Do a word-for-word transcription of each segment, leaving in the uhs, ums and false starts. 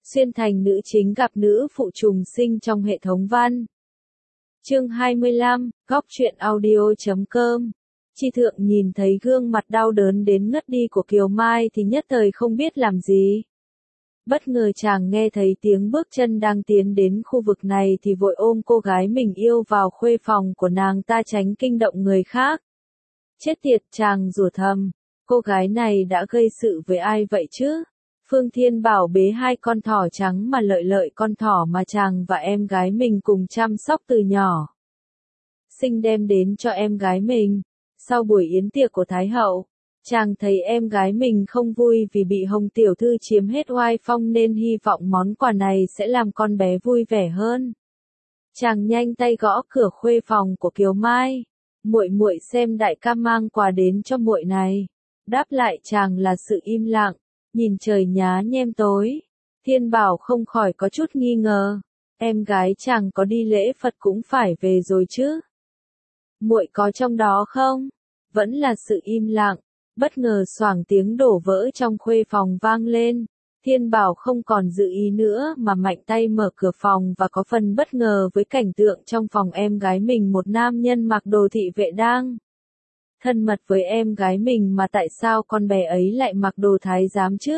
Xuyên thành nữ chính gặp nữ phụ trùng sinh trong hệ thống văn. Chương hai mươi lăm, góc truyện audio chấm com. Chi Thượng nhìn thấy gương mặt đau đớn đến ngất đi của Kiều Mai thì nhất thời không biết làm gì. Bất ngờ chàng nghe thấy tiếng bước chân đang tiến đến khu vực này thì vội ôm cô gái mình yêu vào khuê phòng của nàng ta tránh kinh động người khác. Chết tiệt, chàng rủa thầm, cô gái này đã gây sự với ai vậy chứ? Phương Thiên Bảo bế hai con thỏ trắng mà lợi lợi con thỏ mà chàng và em gái mình cùng chăm sóc từ nhỏ. Sinh đem đến cho em gái mình. Sau buổi yến tiệc của Thái Hậu, chàng thấy em gái mình không vui vì bị Hồng Tiểu Thư chiếm hết oai phong nên hy vọng món quà này sẽ làm con bé vui vẻ hơn. Chàng nhanh tay gõ cửa khuê phòng của Kiều Mai. Muội muội xem đại ca mang quà đến cho muội này. Đáp lại chàng là sự im lặng. Nhìn trời nhá nhem tối, Thiên Bảo không khỏi có chút nghi ngờ, em gái chàng có đi lễ Phật cũng phải về rồi chứ. Muội có trong đó không? Vẫn là sự im lặng, bất ngờ xoảng tiếng đổ vỡ trong khuê phòng vang lên. Thiên Bảo không còn dự ý nữa mà mạnh tay mở cửa phòng và có phần bất ngờ với cảnh tượng trong phòng em gái mình một nam nhân mặc đồ thị vệ đang thân mật với em gái mình mà tại sao con bé ấy lại mặc đồ thái giám chứ?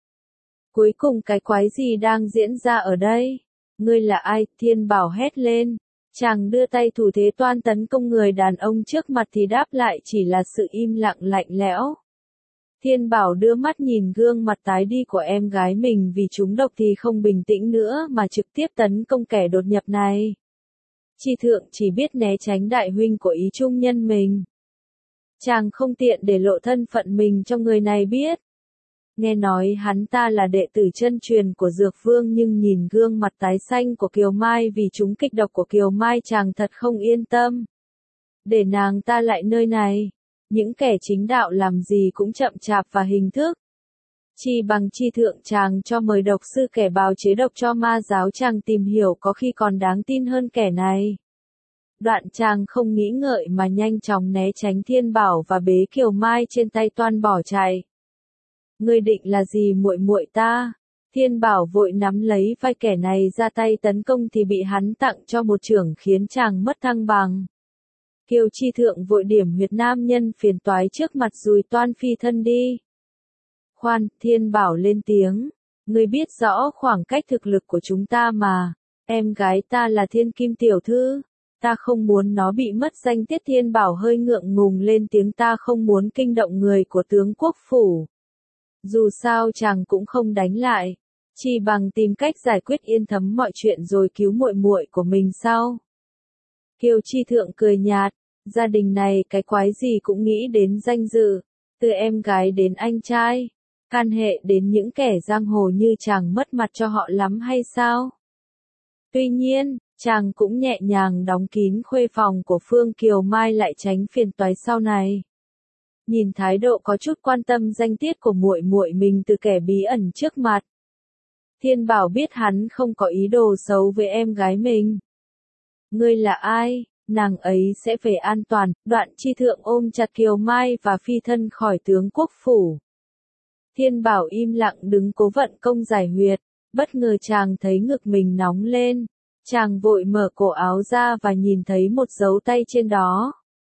Cuối cùng cái quái gì đang diễn ra ở đây? Ngươi là ai? Thiên Bảo hét lên. Chàng đưa tay thủ thế toan tấn công người đàn ông trước mặt thì đáp lại chỉ là sự im lặng lạnh lẽo. Thiên Bảo đưa mắt nhìn gương mặt tái đi của em gái mình vì trúng độc thì không bình tĩnh nữa mà trực tiếp tấn công kẻ đột nhập này. Chi Thượng chỉ biết né tránh đại huynh của ý trung nhân mình. Chàng không tiện để lộ thân phận mình cho người này biết. Nghe nói hắn ta là đệ tử chân truyền của Dược Vương nhưng nhìn gương mặt tái xanh của Kiều Mai vì trúng kịch độc của Kiều Mai chàng thật không yên tâm. Để nàng ta lại nơi này, những kẻ chính đạo làm gì cũng chậm chạp và hình thức. Chi bằng Chi Thượng chàng cho mời độc sư kẻ bào chế độc cho ma giáo chàng tìm hiểu có khi còn đáng tin hơn kẻ này. Đoạn chàng không nghĩ ngợi mà nhanh chóng né tránh Thiên Bảo và bế Kiều Mai trên tay toan bỏ chạy. Ngươi định là gì muội muội ta? Thiên Bảo vội nắm lấy vai kẻ này ra tay tấn công thì bị hắn tặng cho một chưởng khiến chàng mất thăng bằng. Kiều Chi Thượng vội điểm huyệt nam nhân phiền toái trước mặt dùi toan phi thân đi. Khoan, Thiên Bảo lên tiếng. Ngươi biết rõ khoảng cách thực lực của chúng ta mà. Em gái ta là Thiên Kim Tiểu Thư. Ta không muốn nó bị mất danh tiết. Thiên Bảo hơi ngượng ngùng lên tiếng, ta không muốn kinh động người của tướng quốc phủ. Dù sao chàng cũng không đánh lại, chỉ bằng tìm cách giải quyết yên thấm mọi chuyện rồi cứu muội muội của mình sau. Kiều Chi Thượng cười nhạt, gia đình này cái quái gì cũng nghĩ đến danh dự, từ em gái đến anh trai, can hệ đến những kẻ giang hồ như chàng mất mặt cho họ lắm hay sao? Tuy nhiên, chàng cũng nhẹ nhàng đóng kín khuê phòng của Phương Kiều Mai lại tránh phiền toái sau này. Nhìn thái độ có chút quan tâm danh tiết của muội muội mình từ kẻ bí ẩn trước mặt, Thiên Bảo biết hắn không có ý đồ xấu với em gái mình. Ngươi là ai? Nàng ấy sẽ về an toàn. Đoạn Chi Thượng ôm chặt Kiều Mai và phi thân khỏi tướng quốc phủ. Thiên Bảo im lặng đứng cố vận công giải huyệt. Bất ngờ chàng thấy ngực mình nóng lên. Chàng vội mở cổ áo ra và nhìn thấy một dấu tay trên đó.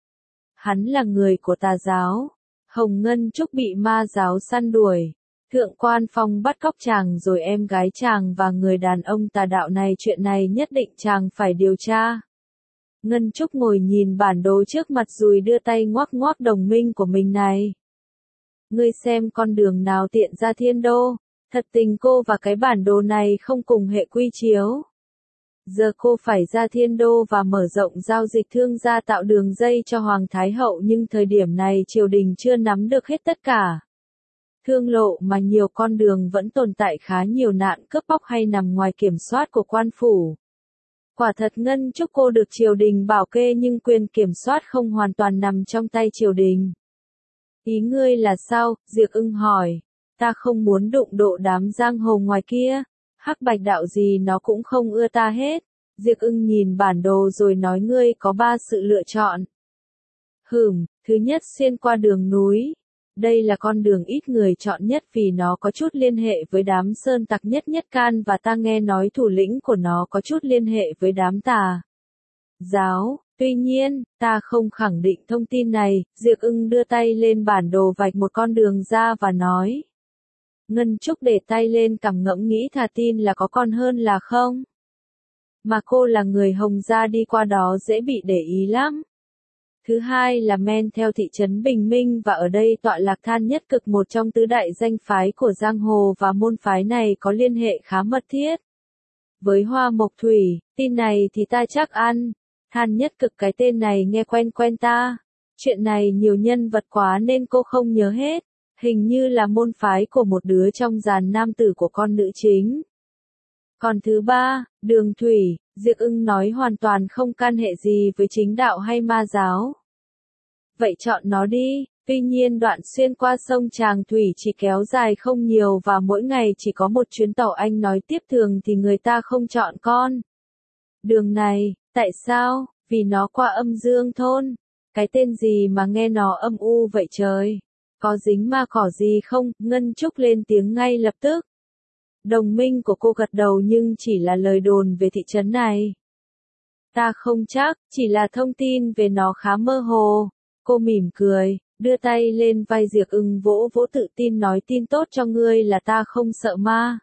Hắn là người của tà giáo. Hồng Ngân Trúc bị ma giáo săn đuổi. Thượng quan Phong bắt cóc chàng rồi em gái chàng và người đàn ông tà đạo này, chuyện này nhất định chàng phải điều tra. Ngân Trúc ngồi nhìn bản đồ trước mặt rồi đưa tay ngoắc ngoắc đồng minh của mình này. Ngươi xem con đường nào tiện ra Thiên Đô, thật tình cô và cái bản đồ này không cùng hệ quy chiếu. Giờ cô phải ra Thiên Đô và mở rộng giao dịch thương gia tạo đường dây cho Hoàng Thái Hậu, nhưng thời điểm này triều đình chưa nắm được hết tất cả thương lộ mà nhiều con đường vẫn tồn tại khá nhiều nạn cướp bóc hay nằm ngoài kiểm soát của quan phủ. Quả thật Ngân Trúc cô được triều đình bảo kê nhưng quyền kiểm soát không hoàn toàn nằm trong tay triều đình. Ý ngươi là sao? Diệc Ưng hỏi. Ta không muốn đụng độ đám giang hồ ngoài kia. Hắc Bạch đạo gì nó cũng không ưa ta hết. Diệc Ưng nhìn bản đồ rồi nói, ngươi có ba sự lựa chọn. Hửm, thứ nhất xuyên qua đường núi. Đây là con đường ít người chọn nhất vì nó có chút liên hệ với đám sơn tặc nhất nhất can và ta nghe nói thủ lĩnh của nó có chút liên hệ với đám tà giáo. Tuy nhiên, ta không khẳng định thông tin này. Diệp Ưng đưa tay lên bản đồ vạch một con đường ra và nói. Ngân Trúc để tay lên cằm ngẫm nghĩ thà tin là có con hơn là không. Mà cô là người Hồng gia đi qua đó dễ bị để ý lắm. Thứ hai là men theo thị trấn Bình Minh và ở đây tọa lạc Than Nhất Cực, một trong tứ đại danh phái của giang hồ, và môn phái này có liên hệ khá mật thiết với Hoa Mộc Thủy. Tin này thì ta chắc ăn. Than Nhất Cực, cái tên này nghe quen quen ta. Chuyện này nhiều nhân vật quá nên cô không nhớ hết. Hình như là môn phái của một đứa trong dàn nam tử của con nữ chính. Còn thứ ba, Đường Thủy, Diệp Ưng nói hoàn toàn không can hệ gì với chính đạo hay ma giáo. Vậy chọn nó đi. Tuy nhiên đoạn xuyên qua sông Tràng Thủy chỉ kéo dài không nhiều và mỗi ngày chỉ có một chuyến tàu, anh nói tiếp thường thì người ta không chọn con đường này. Tại sao? Vì nó qua Âm Dương thôn. Cái tên gì mà nghe nó âm u vậy trời? Có dính ma cỏ gì không? Ngân Trúc lên tiếng ngay lập tức. Đồng minh của cô gật đầu nhưng chỉ là lời đồn về thị trấn này. Ta không chắc, chỉ là thông tin về nó khá mơ hồ. Cô mỉm cười, đưa tay lên vai Diệp Ưng vỗ vỗ tự tin nói tin tốt cho ngươi là ta không sợ ma.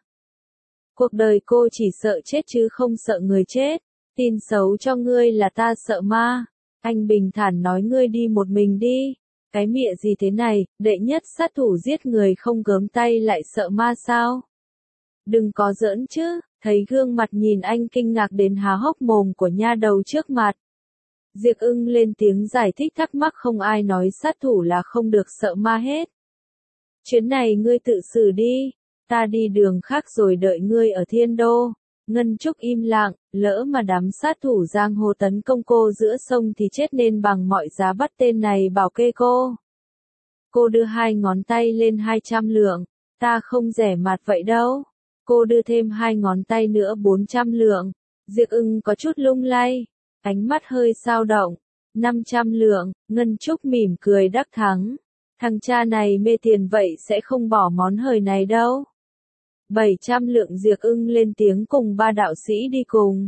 Cuộc đời cô chỉ sợ chết chứ không sợ người chết. Tin xấu cho ngươi là ta sợ ma. Anh bình thản nói ngươi đi một mình đi. Cái mịa gì thế này, đệ nhất sát thủ giết người không gớm tay lại sợ ma sao? Đừng có giỡn chứ, thấy gương mặt nhìn anh kinh ngạc đến há hốc mồm của nha đầu trước mặt. Diệp Ưng lên tiếng giải thích thắc mắc không ai nói sát thủ là không được sợ ma hết. Chuyến này ngươi tự xử đi, ta đi đường khác rồi đợi ngươi ở Thiên Đô. Ngân Trúc im lặng, lỡ mà đám sát thủ giang hồ tấn công cô giữa sông thì chết nên bằng mọi giá bắt tên này bảo kê cô. Cô đưa hai ngón tay lên hai trăm lượng, ta không rẻ mạt vậy đâu. Cô đưa thêm hai ngón tay nữa bốn trăm lượng. Diệp Ưng có chút lung lay, ánh mắt hơi dao động. năm trăm lượng, Ngân Trúc mỉm cười đắc thắng. Thằng cha này mê tiền vậy sẽ không bỏ món hời này đâu. bảy trăm lượng, Diệp Ưng lên tiếng cùng ba đạo sĩ đi cùng.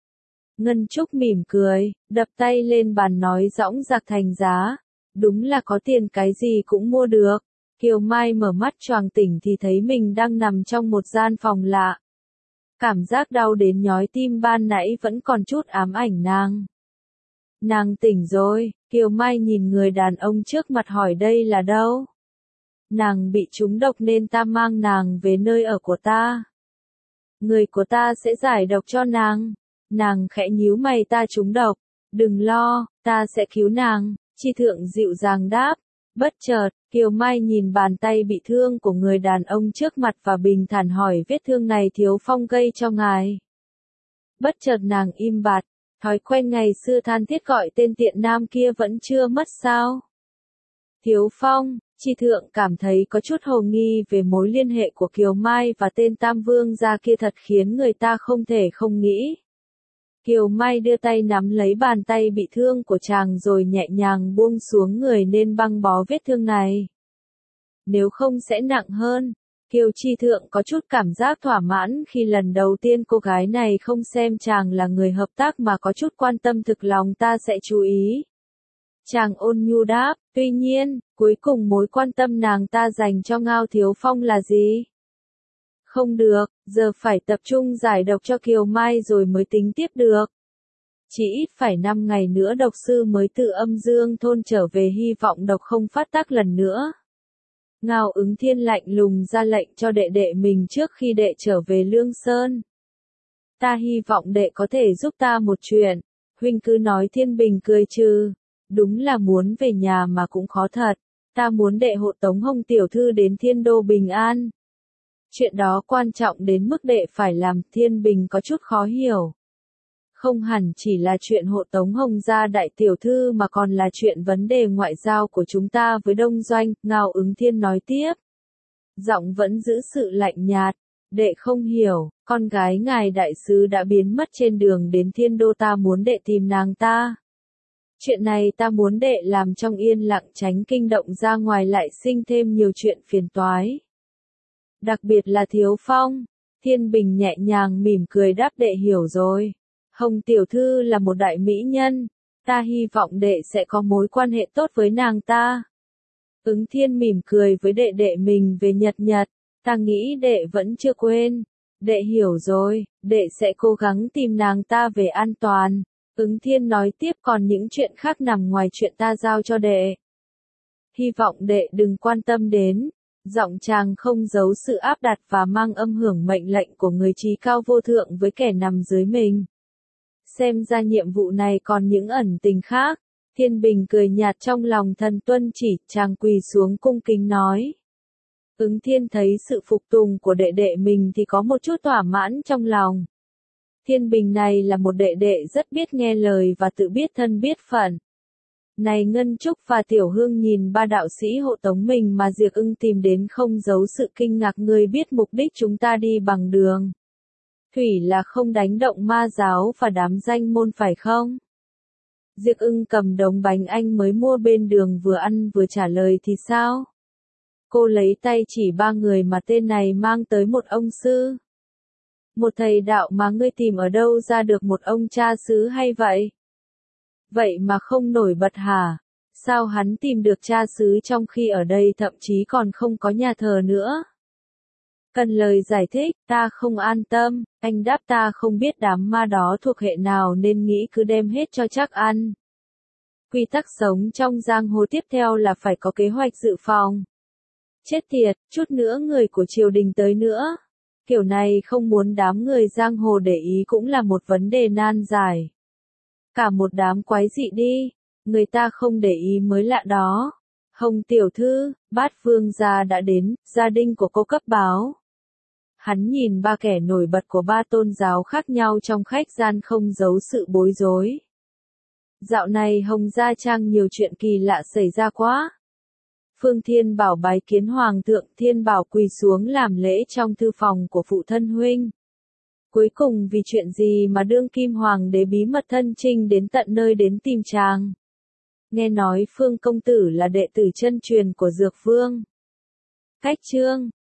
Ngân Trúc mỉm cười, đập tay lên bàn nói dõng dạc thành giá. Đúng là có tiền cái gì cũng mua được. Kiều Mai mở mắt choàng tỉnh thì thấy mình đang nằm trong một gian phòng lạ. Cảm giác đau đến nhói tim ban nãy vẫn còn chút ám ảnh nàng. Nàng tỉnh rồi, Kiều Mai nhìn người đàn ông trước mặt hỏi đây là đâu? Nàng bị trúng độc nên ta mang nàng về nơi ở của ta. Người của ta sẽ giải độc cho nàng. Nàng khẽ nhíu mày, ta trúng độc. Đừng lo, ta sẽ cứu nàng. Chi Thượng dịu dàng đáp. Bất chợt, Kiều Mai nhìn bàn tay bị thương của người đàn ông trước mặt và bình thản hỏi vết thương này Thiếu Phong gây cho ngài. Bất chợt nàng im bặt, thói quen ngày xưa than thiết gọi tên tiện nam kia vẫn chưa mất sao? Thiếu Phong, Chi Thượng cảm thấy có chút hồ nghi về mối liên hệ của Kiều Mai và tên Tam Vương gia kia thật khiến người ta không thể không nghĩ. Kiều Mai đưa tay nắm lấy bàn tay bị thương của chàng rồi nhẹ nhàng buông xuống người nên băng bó vết thương này. Nếu không sẽ nặng hơn. Kiều Chi Thượng có chút cảm giác thỏa mãn khi lần đầu tiên cô gái này không xem chàng là người hợp tác mà có chút quan tâm, thực lòng ta sẽ chú ý. Chàng ôn nhu đáp, tuy nhiên, cuối cùng mối quan tâm nàng ta dành cho Ngao Thiếu Phong là gì? Không được, giờ phải tập trung giải độc cho Kiều Mai rồi mới tính tiếp được. Chỉ ít phải năm ngày nữa độc sư mới từ Âm Dương thôn trở về, hy vọng độc không phát tác lần nữa. Ngao Ứng Thiên lạnh lùng ra lệnh cho đệ đệ mình trước khi đệ trở về Lương Sơn. Ta hy vọng đệ có thể giúp ta một chuyện. Huynh cứ nói. Thiên Bình cười trừ. Đúng là muốn về nhà mà cũng khó thật. Ta muốn đệ hộ tống Hồng tiểu thư đến Thiên Đô bình an. Chuyện đó quan trọng đến mức đệ phải làm. Thiên Bình có chút khó hiểu. Không hẳn chỉ là chuyện hộ tống Hồng gia đại tiểu thư mà còn là chuyện vấn đề ngoại giao của chúng ta với Đông Doanh, Ngao Ứng Thiên nói tiếp. Giọng vẫn giữ sự lạnh nhạt. Đệ không hiểu, con gái ngài đại sứ đã biến mất trên đường đến Thiên Đô, ta muốn đệ tìm nàng ta. Chuyện này ta muốn đệ làm trong yên lặng, tránh kinh động, ra ngoài lại sinh thêm nhiều chuyện phiền toái. Đặc biệt là Thiếu Phong. Thiên Bình nhẹ nhàng mỉm cười đáp, đệ hiểu rồi. Hồng tiểu thư là một đại mỹ nhân, ta hy vọng đệ sẽ có mối quan hệ tốt với nàng ta. Ứng Thiên mỉm cười với đệ đệ mình về Nhật Nhật, ta nghĩ đệ vẫn chưa quên. Đệ hiểu rồi, đệ sẽ cố gắng tìm nàng ta về an toàn. Ứng Thiên nói tiếp, còn những chuyện khác nằm ngoài chuyện ta giao cho đệ. Hy vọng đệ đừng quan tâm đến. Giọng chàng không giấu sự áp đặt và mang âm hưởng mệnh lệnh của người trí cao vô thượng với kẻ nằm dưới mình. Xem ra nhiệm vụ này còn những ẩn tình khác. Thiên Bình cười nhạt, trong lòng thần tuân chỉ, chàng quỳ xuống cung kính nói. Ứng Thiên thấy sự phục tùng của đệ đệ mình thì có một chút thỏa mãn trong lòng. Thiên Bình này là một đệ đệ rất biết nghe lời và tự biết thân biết phận. Này Ngân Trúc và Tiểu Hương nhìn ba đạo sĩ hộ tống mình mà Diệc Ưng tìm đến không giấu sự kinh ngạc, người biết mục đích chúng ta đi bằng đường thủy là không đánh động ma giáo và đám danh môn phải không? Diệc Ưng cầm đống bánh anh mới mua bên đường vừa ăn vừa trả lời, thì sao? Cô lấy tay chỉ ba người mà tên này mang tới một ông sư. Một thầy đạo mà ngươi tìm ở đâu ra được một ông cha xứ hay vậy? Vậy mà không nổi bật hả? Sao hắn tìm được cha xứ trong khi ở đây thậm chí còn không có nhà thờ nữa? Cần lời giải thích, ta không an tâm, anh đáp, ta không biết đám ma đó thuộc hệ nào nên nghĩ cứ đem hết cho chắc ăn. Quy tắc sống trong giang hồ tiếp theo là phải có kế hoạch dự phòng. Chết tiệt, chút nữa người của triều đình tới nữa. Kiểu này không muốn đám người giang hồ để ý cũng là một vấn đề nan giải. Cả một đám quái dị đi, người ta không để ý mới lạ đó. Hồng tiểu thư, Bát Vương gia đã đến, gia đình của cô cấp báo. Hắn nhìn ba kẻ nổi bật của ba tôn giáo khác nhau trong khách gian không giấu sự bối rối. Dạo này Hồng Gia Trang nhiều chuyện kỳ lạ xảy ra quá. Phương Thiên Bảo bái kiến Hoàng thượng, Thiên Bảo quỳ xuống làm lễ trong thư phòng của phụ thân huynh. Cuối cùng vì chuyện gì mà đương kim hoàng đế bí mật thân chinh đến tận nơi đến tìm chàng? Nghe nói Phương công tử là đệ tử chân truyền của Dược Vương. Cách chương